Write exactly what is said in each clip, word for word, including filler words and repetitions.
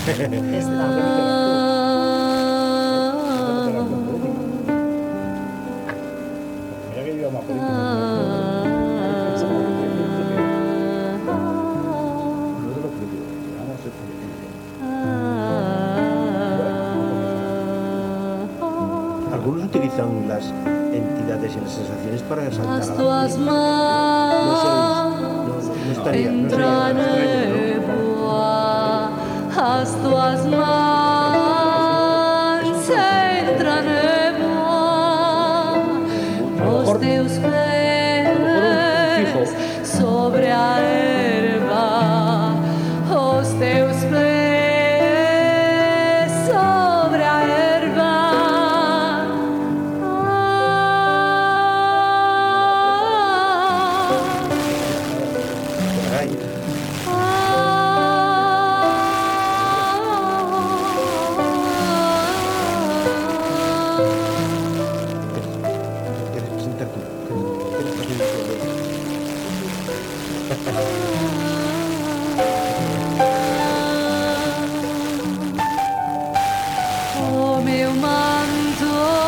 Algunos utilizan las entidades y las sensaciones para saltar Las a tuas la mans no, no, no estaría, no entran sería en boa, as tuas mans entran en boa, os teus pés sobre a erva, os teus pés sobre a erva. ¿Quieres presentar tú? ¿Qué le estás haciendo O meu manto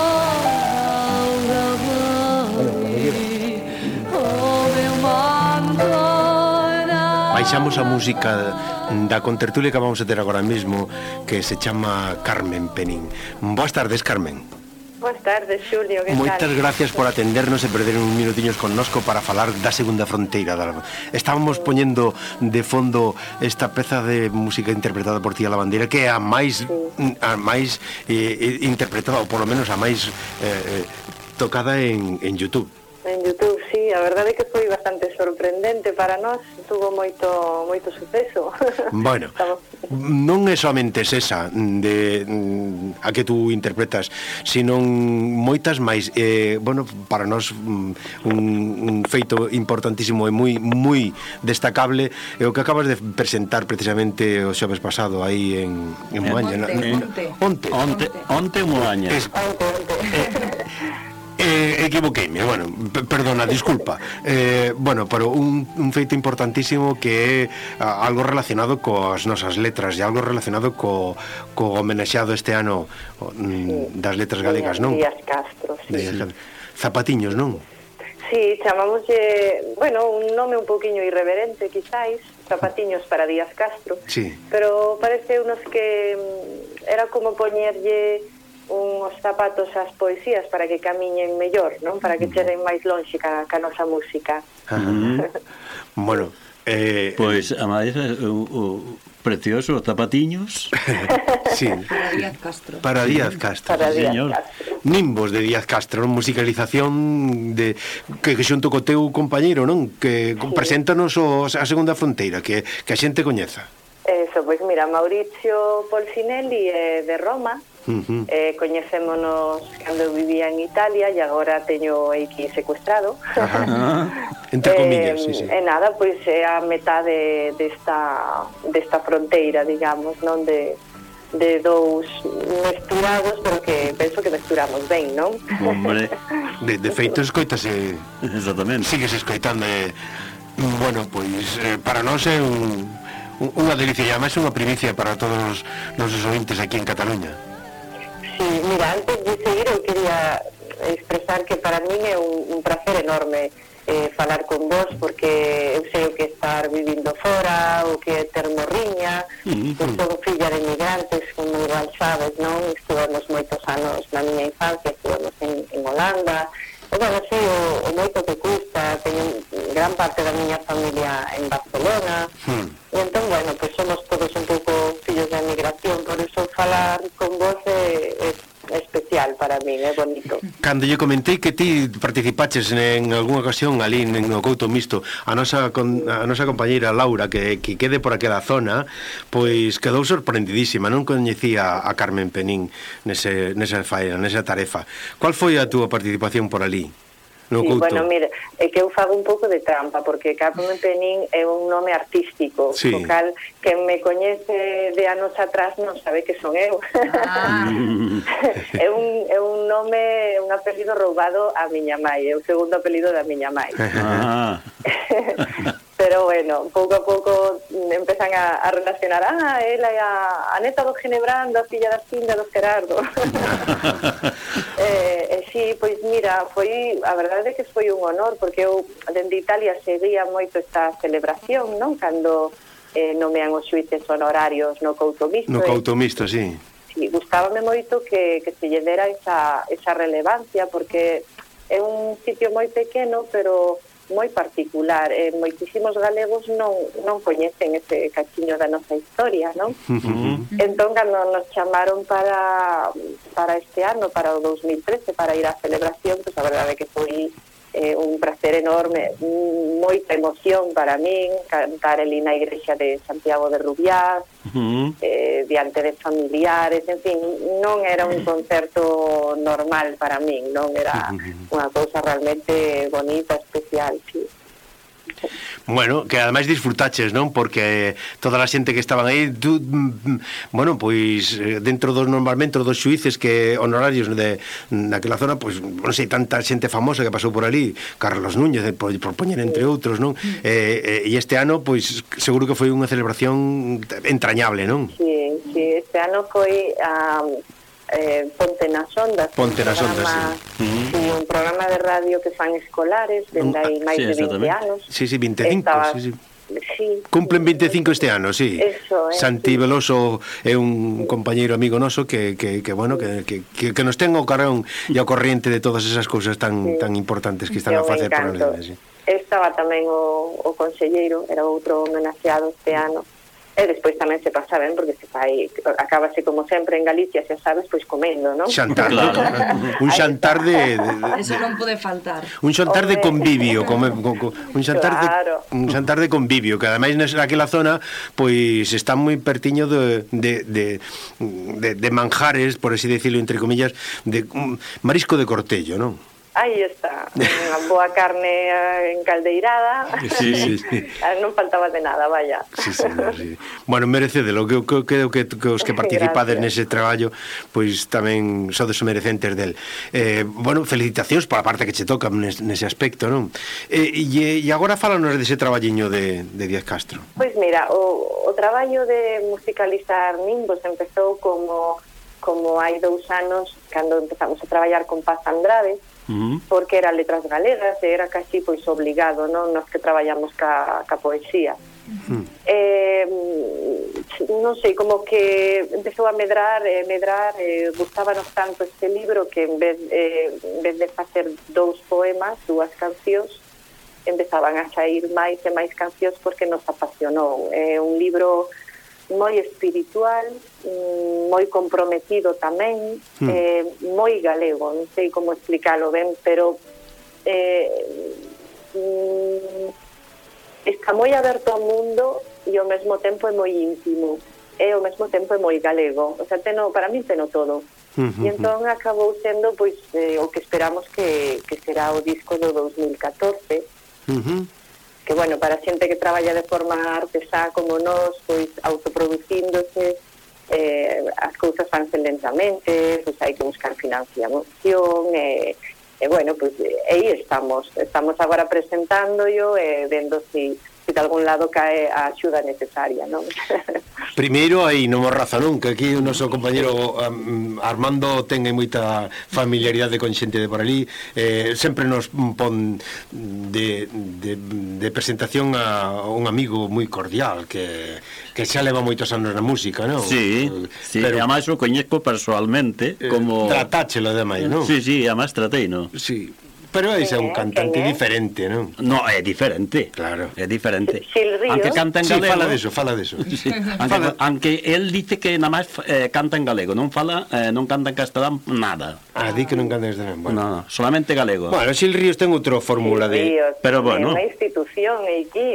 o meu manto Baixamos a música da contertulia que vamos a ter agora mesmo, que se chama Carmen Penín. Boas tardes, Carmen. Boas tardes, Xulio, que Moitas tal? gracias por atendernos e perder uns minutiños connosco para falar da segunda fronteira. Estábamos poñendo de fondo esta peza de música interpretada por Tía Lavandeira, que é a máis a máis eh, interpretada, ou polo menos a máis eh, tocada en, en YouTube. En YouTube, sí, a verdade é que foi bastante sorprendente para nós, tuvo moito moito suceso. Bueno, Estamos... non é somente esa de a que tú interpretas, sino moitas máis. Eh, bueno, para nós un, un feito importantísimo e moi moi destacable é o que acabas de presentar precisamente o xoves pasado aí en en Moaña. Onte, onte, onte, onte en Moaña. Es, Eh, equivoqueime, bueno, perdona, disculpa eh, bueno, pero un, un feito importantísimo que é a, algo relacionado coas nosas letras e algo relacionado co, co homenaxeado este ano mm, das letras galegas, non? Díaz Castro, sí. Díaz Castro. Zapatiños, non? Sí, chamámoslle, bueno, un nome un poquinho irreverente, quizáis, Zapatiños para Díaz Castro, Sí. pero parece unos que mm, era como poñerlle uns zapatos ás poesías para que camiñen mellor, non? Para que cheguen máis lonxe ca, ca nosa música. Uh-huh. Bueno, eh, Pois, a máis, o, o precioso, os zapatiños. sí. Para Díaz Castro. Para Díaz Castro. Para sí, Díaz señor. Castro. Nimbos de Díaz Castro, non? Musicalización de que, que xunto co teu compañeiro, non? Que sí. Preséntanos os, a segunda fronteira, que, que a xente coñeza. Eso, pois mira, Maurizio Polsinelli é de Roma. Uh-huh. Eh, coñecémonos cando vivía en Italia e agora teño aquí secuestrado. Entre comillas, eh, sí, sí. E nada, pois é a metade desta, desta fronteira, digamos, non de, de dous mesturados, pero que penso que mesturamos ben, non? Hombre, De, de feito, escoitase, exactamente. sigues escoitando. Eh, bueno, pois, eh, para nós é un, un, unha delicia, e además é unha primicia para todos os nosos ointes aquí en Cataluña. Sí, mira, antes de seguir eu quería expresar que para min é un, un placer enorme eh, falar con vos, porque eu sei o que é estar vivindo fora, o que é ter morriña, Mm-hmm. eu son filla de emigrantes, como igual sabes, non? Estuvemos moitos anos na miña infancia, estuvemos en, en Holanda, e bueno, sí, o, o moito que custa, teño gran parte da miña familia en Barcelona, Hmm. e entón, bueno, pues somos todos un pouco fillos da emigración, por eso falar con vos é, é especial para mí, é bonito. Cando lle comentei que ti participaches en algunha ocasión ali no Couto Mixto, a nosa con, a nosa compañeira Laura, que, que quede por aquela zona, pois quedou sorprendidísima, non coñecía a Carmen Penín nese, nesa faena, nesa tarefa. Cual foi a túa participación por ali? No Sí, Couto? bueno, mire, é que eu fago un pouco de trampa, porque Carmen Penín é un nome artístico, Sí. o cal, quen me coñece de anos atrás non sabe que son eu. Ah. é, un, é un nome, un apelido roubado a miña mai, é o segundo apelido da miña mai. Ah, pero bueno, pouco a pouco empezan a, a relacionar, ah, ela é a, a neta do Genebrando, a filla da Cinda do Gerardo. eh, e sí, pois mira, foi, a verdade é que foi un honor, porque eu dende Italia seguía moito esta celebración, non? Cando eh, nomean os xuíces honorarios no Couto Misto. No Couto Misto, sí. Sí, gustábame moito que, que se lle dera esa, esa relevancia, porque é un sitio moi pequeno, pero moi particular. Eh, moitísimos galegos non, non coñecen ese cachiño da nosa historia, non? Uh-huh. Entón, cando nos chamaron para, para este ano, para o dos mil trece, para ir á celebración, pois a verdade é que foi eh, un placer enorme, moita emoción para min, cantar ali na igrexa de Santiago de Rubiás, uh-huh. eh, diante de familiares, en fin, non era un concerto normal para min, non era unha cousa realmente bonita, especial, sí. Bueno, que ademais disfrutaches, non? Porque toda a xente que estaban aí, tú, bueno, pois dentro dos normalmente dos xuíces que honorarios de naquela zona, pois non sei, tanta xente famosa que pasou por ali, Carlos Núñez, por, por poñer entre outros, non? E eh, eh, este ano, pois seguro que foi unha celebración entrañable, non? Sí, sí, este ano foi a um, eh, Ponte nas Ondas, Ponte nas Ondas, sí. Sí, un programa de radio que fan escolares dende aí máis sí, de vinte anos. Sí, sí, vinte e cinco, Estaba... sí, sí. Sí. Cumplen vinte e cinco este ano, sí. Eso, eh, Santi sí. Veloso é un compañeiro amigo noso que, que, que bueno, que, que, que nos ten o carón e ao corriente de todas esas cousas tan, sí. tan importantes que están a facer por ali. Sí. Estaba tamén o, o conselleiro, era outro homenaxeado este ano. E despois tamén se pasa ben, porque se fai, acabase como sempre en Galicia, xa sabes, pois comendo, non? Xantar, claro. Un xantar de, de, de... Eso non pode faltar. Un xantar de convivio, come, con, con, un xantar claro. de un xantar de convivio, que ademais naquela zona pois está moi pertiño de, de, de, de, de manjares, por así decirlo entre comillas, de um, marisco de Cortello, non? Aí está, unha boa carne encaldeirada. Sí, sí, sí. Non faltaba de nada, vaya. Sí, señor, sí. Bueno, merecedelo, que creo que, que, que os que participades nese traballo, pois tamén sodes merecentes del. Eh, bueno, felicitacións pola parte que che toca nese, nese aspecto, non? Eh, e, e agora fálanos dese traballiño de, de Díaz Castro. Pois mira, o, o traballo de musicalizar Nimbos empezou como, como hai dous anos, cando empezamos a traballar con Paz Andrade, Uh-huh. porque era letras galegas e era casi pois obligado, non, nos que traballamos ca, ca poesía. Uh-huh. Eh, non sei, como que empezou a medrar, eh, medrar, eh, gustábanos tanto este libro que en vez, eh, en vez de facer dous poemas, dúas cancións, empezaban a sair máis e máis cancións porque nos apasionou. É eh, un libro moi espiritual, moi comprometido tamén, mm. eh, moi galego, non sei como explicalo ben, pero eh, mm, está moi aberto ao mundo e ao mesmo tempo é moi íntimo, e ao mesmo tempo é moi galego, o sea, teno, para mí teno todo. Uh-huh. E entón acabou sendo pois eh, o que esperamos que, que será o disco do dos mil catorce, uh-huh. que, bueno, para xente que traballa de forma artesá como nós, pois autoproducíndose, eh, as cousas fanse lentamente, pois hai que buscar financiación, e, e bueno, pois aí estamos, estamos agora presentándoyo e vendo si, si de algún lado cae a axuda necesaria, non? Primeiro aí no Morraza, non? Que aquí o noso compañero um, Armando ten moita familiaridade con xente de por ali, eh, sempre nos pon de, de, de presentación a un amigo moi cordial que, que xa leva moitos anos na música, non? Sí, sí, pero ademais o coñezco personalmente como... Eh, tratáchelo ademais, non? Sí, sí, además tratei, non? Sí. Pero é un cantante diferente, non? No, é diferente. Claro. É diferente. Gil Ríos. Aunque canta en sí, galego. fala deso, fala deso. Sí. Aunque, fala... aunque él dice que nada máis eh, canta en galego, non fala, eh, non canta en castelán nada. Ah, di que non canta en castelán. Bueno. No, no, solamente galego. Bueno, Gil Ríos ten outra fórmula de... Ríos, pero bueno. É unha institución aquí.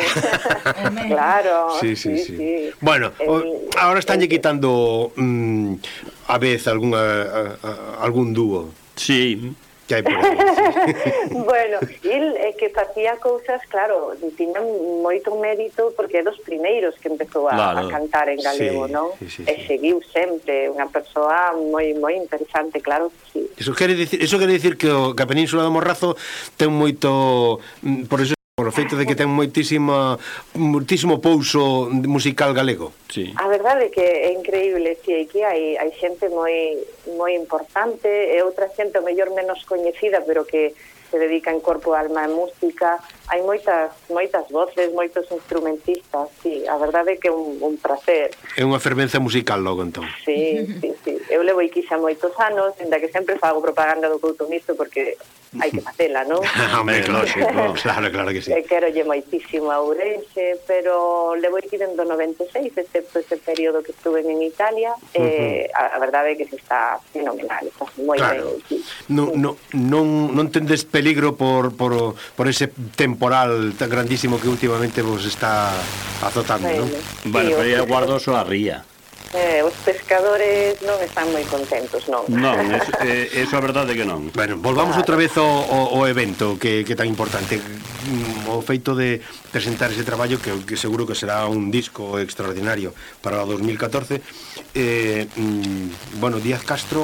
Claro. Sí, sí, sí. sí. sí. Bueno, o, ahora estánlle quitando mm, a vez algunha, a, a, algún dúo. Sí. Que hai por aí, sí. Bueno, el é que facía cousas, claro, tiña moito mérito porque é dos primeiros que empezou a, claro. a cantar en galego, sí, non? Sí, sí, e seguiu sempre, unha persoa moi moi interesante, claro que sí. Eso quere dicir, eso quere dicir que, o, que a Península do Morrazo ten moito, por eso Polo feito de que ten moitísima moitísimo pouso musical galego. Sí. A verdade é que é increíble, si, aquí hai, hai xente moi moi importante e outra xente o mellor menos coñecida, pero que se dedica en corpo, alma e música. Hai moitas moitas voces, moitos instrumentistas, sí, a verdade é que é un, un placer. É unha fervenza musical logo, entón. Sí, sí, sí. Eu levo aquí xa moitos anos, ainda que sempre fago propaganda do Couto Misto porque hai que facela, non? Hombre, claro, claro, claro que sí. E quero lle moitísimo a Ourense, pero levo aquí dentro noventa e seis, excepto ese período que estuve en Italia, uh -huh. e a, a verdade é que se está fenomenal, está moi claro. ben. Sí. Non, non, non, non tendes peligro por, por, por ese temporal tan grandísimo que últimamente vos está azotando, bueno, non? Sí, Bueno, pero eu guardo só a ría. Eh, os pescadores non están moi contentos, non? Non, es, eh, eso a verdade que non. Bueno, volvamos Claro. outra vez ao, ao, ao evento que, que tan importante, o feito de presentar ese traballo que, que seguro que será un disco extraordinario para o dos mil catorce. eh, mm, bueno, Díaz Castro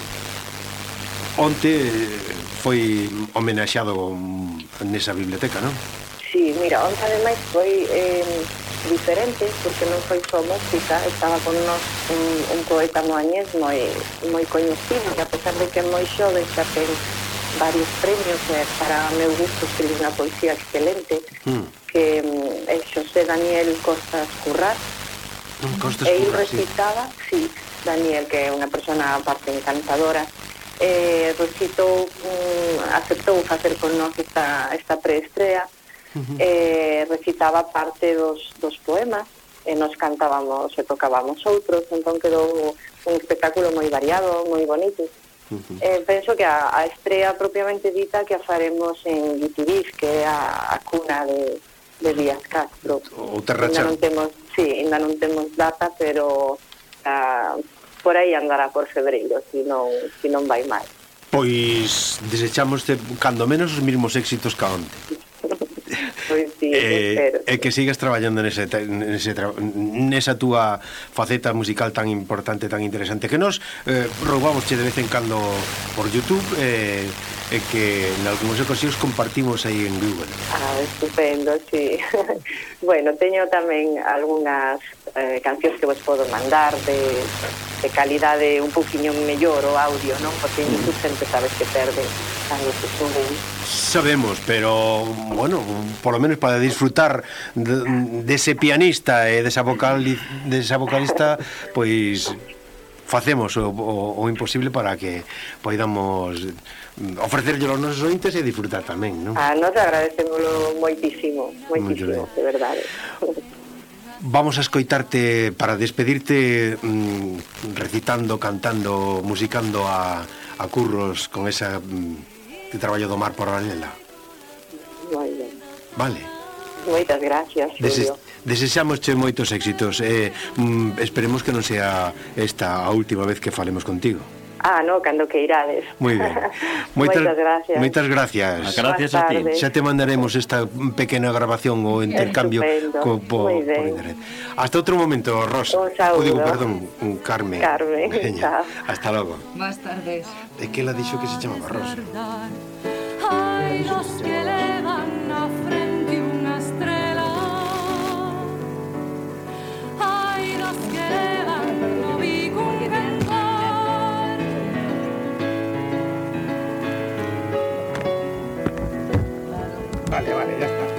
onte foi homenaxeado nesa biblioteca, non? Sí, mira, onde ademais foi eh, diferente porque non foi só música, estaba con nos un, un poeta moañés moi, moi coñecido, que a pesar de que é moi xove xa ten varios premios, eh, para meu gusto escribe unha poesía excelente, mm. que mm, é Xosé Daniel Costas Currás, Mm, Costas e ele Currás, sí. recitaba, sí, Daniel, que é unha persona aparte encantadora, eh, recitou, mm, aceptou facer con nós esta, esta preestrea. Uh-huh. eh, recitaba parte dos, dos poemas e nos cantábamos e tocábamos outros, entón quedou un espectáculo moi variado, moi bonito. Uh-huh. eh, penso que a, a estrea propiamente dita que a faremos en Guitiriz, que é a, a cuna de, de Díaz Castro. O Terrachá. Ainda non temos, sí, ainda non temos data, pero uh, por aí andará por febreiro, se non, se non vai máis. Pois desechamos de, cando menos os mesmos éxitos ca onte. Pois sí, eh, espero. E que sigas traballando nese, nese, nesa túa faceta musical tan importante, tan interesante, que nos eh, roubamos de vez en cando por YouTube, eh, e que en algúns ocasións compartimos aí en Google. Ah, estupendo, sí. Bueno, teño tamén algunhas eh, cancións que vos podo mandar de, de calidade un pouquiño mellor o audio, non? Porque en YouTube sempre sabes que perde cando se suben. Sabemos, pero bueno, por lo menos para disfrutar de, de ese pianista e desa vocal de esa vocalista, pois facemos o, o, o imposible para que poidamos ofrecerlle aos nosos ointes e disfrutar tamén, non? Ah, nos agradecémoslo moitísimo, moitísimo, de verdade. Vamos a escoitarte para despedirte mmm, recitando, cantando, musicando a, a Curros con esa mmm, de traballo do mar por Alela. Moi ben. Vale. Moitas gracias, Deses, Julio. desexámosche moitos éxitos e mm, esperemos que non sea esta a última vez que falemos contigo. Ah, no, cando que irades. Moi ben. Moitas gracias. Moitas gracias. Gracias a ti. Xa te mandaremos esta pequena grabación ou intercambio co, po, por internet. Hasta outro momento, Rosa. Un saúdo. O digo, perdón, un Carmen. Carmen, Veña, chao. hasta logo. Más tardes. É que ela dixo que se chamaba Rosa. Hay los que elevan a frente una estrella. Hay los que elevan no vi con cantar. Vale, vale, ya está.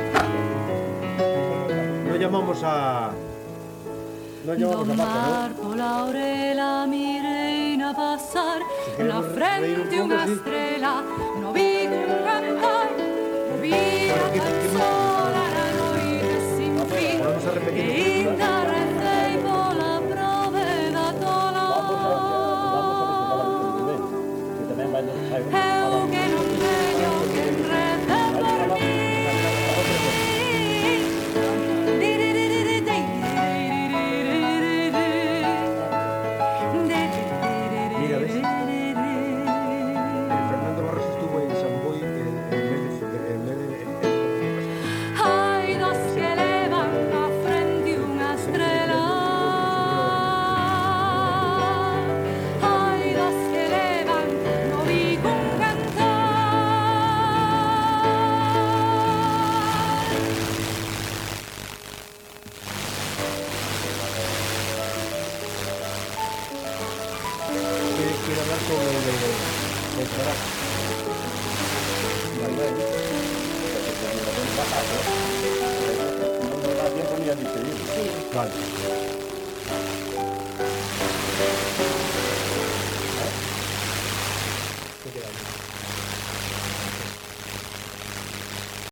No llamamos a... No llamamos a Marta, Domar por la orela mi reina pasar, Si en la queremos reír un frente poco, una sí. estrella, no vi un cantar, no vi Bueno, ¿qué- qué más? sola la noche sin fin, Vamos a repetir. e inda recei pola proveda tola. Eu que non teño que reza por mí. Mira, ¿ves? El Fernando Barros estuvo en San hablar con el de el trabajo. Vale, vale. Porque como lo ven bajado, no nos da tiempo ni a despedir. Vale.